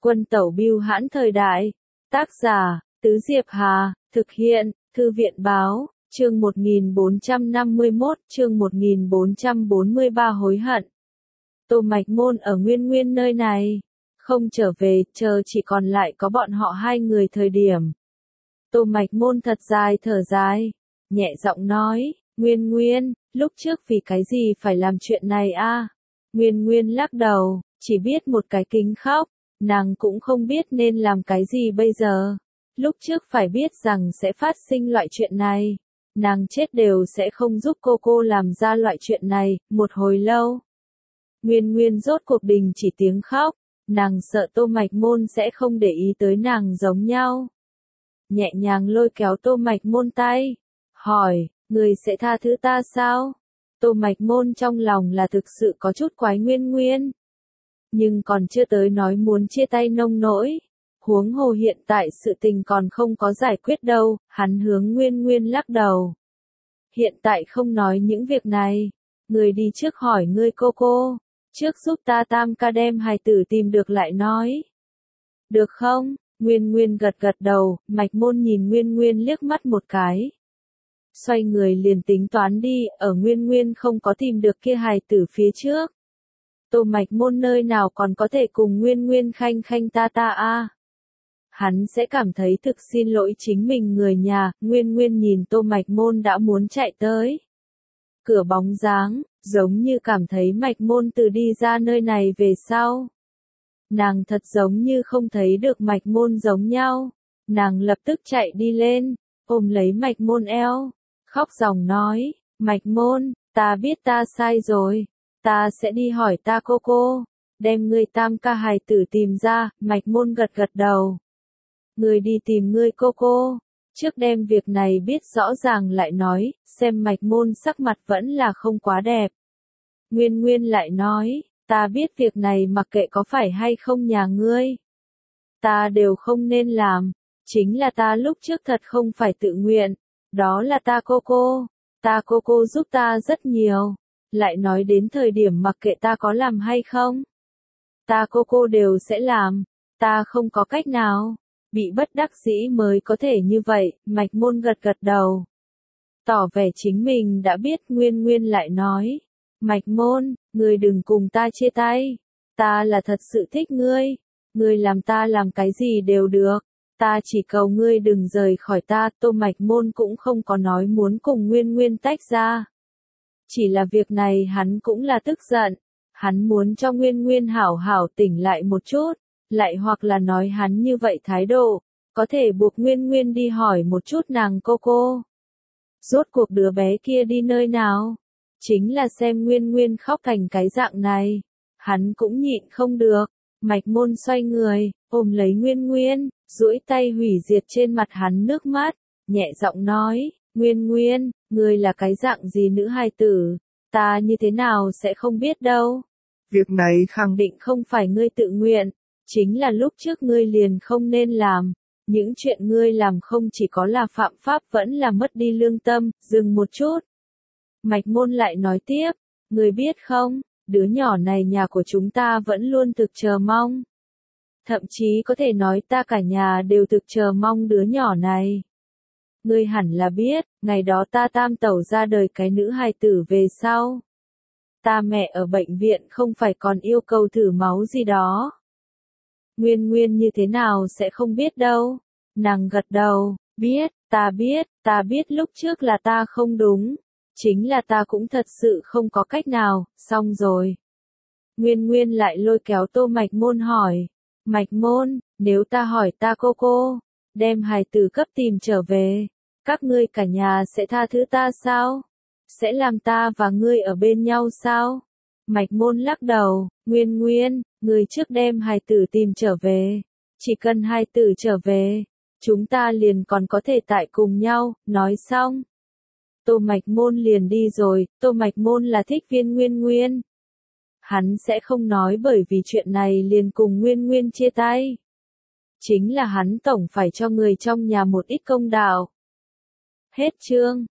Quân tẩu bưu hãn thời đại. Tác giả, Tứ Diệp Hà, thực hiện, Thư viện báo, chương 1451, chương 1443 hối hận. Tô Mạch Môn ở Nguyên nơi này, không trở về, chờ chỉ còn lại có bọn họ hai người thời điểm. Tô Mạch Môn thật dài thở dài, nhẹ giọng nói, Nguyên, lúc trước vì cái gì phải làm chuyện này a? Nguyên lắc đầu, chỉ biết một cái kính khóc, nàng cũng không biết nên làm cái gì bây giờ. Lúc trước phải biết rằng sẽ phát sinh loại chuyện này, nàng chết đều sẽ không giúp cô làm ra loại chuyện này, một hồi lâu. Nguyên rốt cuộc đình chỉ tiếng khóc, nàng sợ Tô Mạch Môn sẽ không để ý tới nàng giống nhau. Nhẹ nhàng lôi kéo Tô Mạch Môn tay, hỏi, người sẽ tha thứ ta sao? Tô Mạch Môn trong lòng là thực sự có chút quái Nguyên. Nhưng còn chưa tới nói muốn chia tay nông nỗi. Huống hồ hiện tại sự tình còn không có giải quyết đâu, hắn hướng Nguyên lắc đầu. Hiện tại không nói những việc này, người đi trước hỏi ngươi cô, trước giúp ta tam ca đem hài tử tìm được lại nói. Được không? Nguyên gật đầu, Mạch Môn nhìn Nguyên liếc mắt một cái. Xoay người liền tính toán đi, ở Nguyên không có tìm được kia hài tử phía trước. Tô Mạch Môn nơi nào còn có thể cùng Nguyên khanh ta a? Hắn sẽ cảm thấy thực xin lỗi chính mình người nhà, Nguyên nhìn Tô Mạch Môn đã muốn chạy tới. Cửa bóng dáng, giống như cảm thấy Mạch Môn từ đi ra nơi này về sau. Nàng thật giống như không thấy được Mạch Môn giống nhau. Nàng lập tức chạy đi lên, ôm lấy Mạch Môn eo, khóc ròng nói, Mạch Môn, ta biết ta sai rồi, ta sẽ đi hỏi ta cô, đem ngươi tam ca hài tử tìm ra. Mạch Môn gật đầu. Người đi tìm ngươi cô, trước đem việc này biết rõ ràng lại nói, xem Mạch Môn sắc mặt vẫn là không quá đẹp. Nguyên lại nói, ta biết việc này mặc kệ có phải hay không nhà ngươi, ta đều không nên làm, chính là ta lúc trước thật không phải tự nguyện, đó là ta cô giúp ta rất nhiều, lại nói đến thời điểm mặc kệ ta có làm hay không, ta cô đều sẽ làm, ta không có cách nào. Bị bất đắc dĩ mới có thể như vậy, Mạch Môn gật đầu. Tỏ vẻ chính mình đã biết. Nguyên lại nói, Mạch Môn, ngươi đừng cùng ta chia tay, ta là thật sự thích ngươi làm ta làm cái gì đều được, ta chỉ cầu ngươi đừng rời khỏi ta. Tô Mạch Môn cũng không có nói muốn cùng Nguyên tách ra. Chỉ là việc này hắn cũng là tức giận, hắn muốn cho Nguyên hảo tỉnh lại một chút. Lại hoặc là nói hắn như vậy thái độ, có thể buộc Nguyên đi hỏi một chút nàng cô. Rốt cuộc đứa bé kia đi nơi nào? Chính là xem Nguyên khóc thành cái dạng này, hắn cũng nhịn không được. Mạch Môn xoay người, ôm lấy Nguyên, duỗi tay hủy diệt trên mặt hắn nước mắt, nhẹ giọng nói, Nguyên, ngươi là cái dạng gì nữ hài tử, ta như thế nào sẽ không biết đâu. Việc này khẳng định không phải ngươi tự nguyện. Chính là lúc trước ngươi liền không nên làm, những chuyện ngươi làm không chỉ có là phạm pháp vẫn là mất đi lương tâm. Dừng một chút. Mạch Môn lại nói tiếp, ngươi biết không, đứa nhỏ này nhà của chúng ta vẫn luôn thực chờ mong. Thậm chí có thể nói ta cả nhà đều thực chờ mong đứa nhỏ này. Ngươi hẳn là biết, ngày đó ta tam tẩu ra đời cái nữ hài tử về sau. Ta mẹ ở bệnh viện không phải còn yêu cầu thử máu gì đó. Nguyên như thế nào sẽ không biết đâu. Nàng gật đầu, ta biết lúc trước là ta không đúng. Chính là ta cũng thật sự không có cách nào, xong rồi. Nguyên lại lôi kéo Tô Mạch Môn hỏi. Mạch Môn, nếu ta hỏi ta cô, đem hài tử cấp tìm trở về, các ngươi cả nhà sẽ tha thứ ta sao? Sẽ làm ta và ngươi ở bên nhau sao? Mạch Môn lắc đầu, Nguyên, người trước đem hài tử tìm trở về. Chỉ cần hài tử trở về, chúng ta liền còn có thể tại cùng nhau. Nói xong, Tô Mạch Môn liền đi rồi. Tô Mạch Môn là thích viên Nguyên. Hắn sẽ không nói bởi vì chuyện này liền cùng Nguyên chia tay. Chính là hắn tổng phải cho người trong nhà một ít công đạo. Hết chương.